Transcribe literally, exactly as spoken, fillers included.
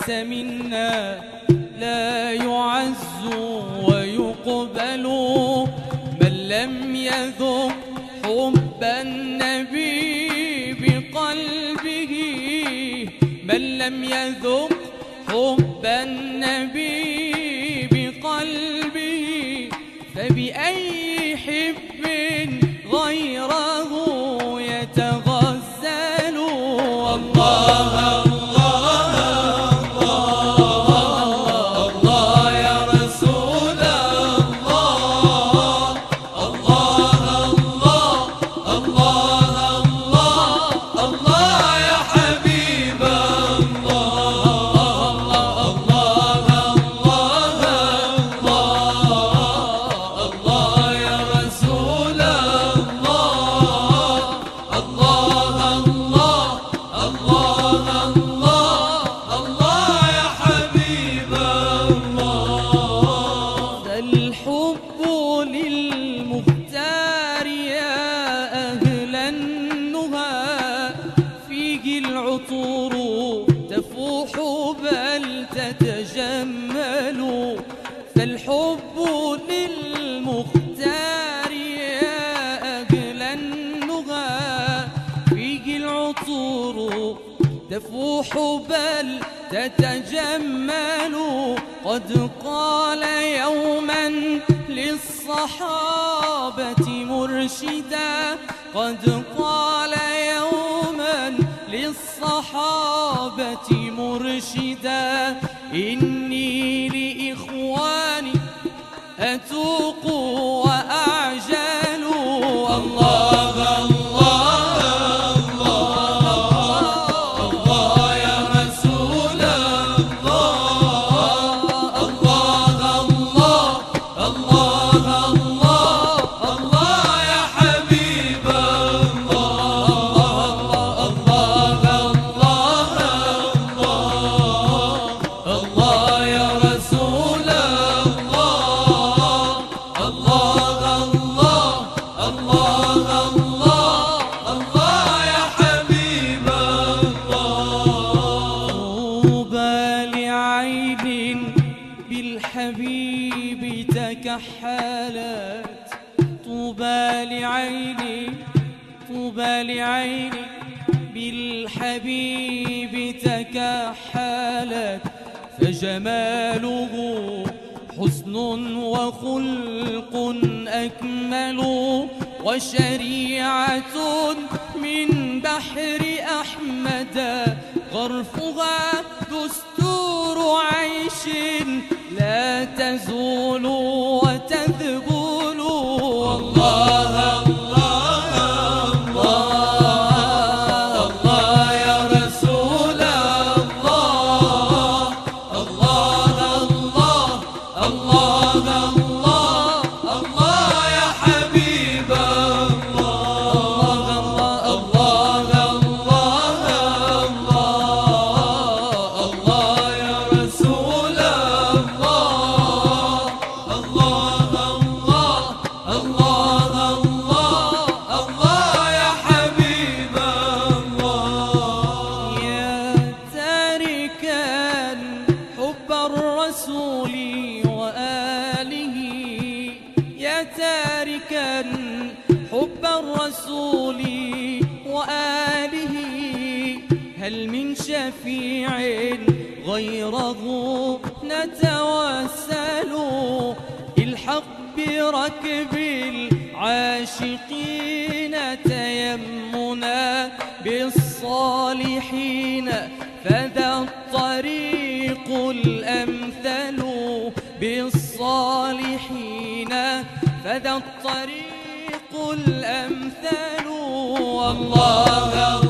ليس منا لا يعز ويقبل من لم يذق حب النبي بقلبه، من لم يذق حب النبي بقلبه، فبأي حب غيره يتغزل. الله العطور تفوح بل تتجمل، فالحب للمختار يا أجلى النهى، فيه العطور تفوح بل تتجمل. قد قال يوما للصحابة مرشدا، قد قال يوما للصحابة مرشدا، إني لإخواني أتوق وأعجل. الله بالحبيب تكحلت، طوبى لعيني طوبى لعيني بالحبيب تكحلت، فجماله حسن وخلق أكمل، وشريعة من بحر أحمد غرفها دستور عيش لا تزول وتذبل. الله الله الله الله يا رسول الله، الله الله الله الله الله يا حبيب الله، الله الله الله الله يا رسول الرسول وآله، يا تاركا حب الرسول وآله، هل من شفيع غيره نتوسل؟ الحق بركب العاشقين تيمنا بالصالحين، فذا الطريق الأمثل بالصالحين، فذا الطريق الأمثل. والله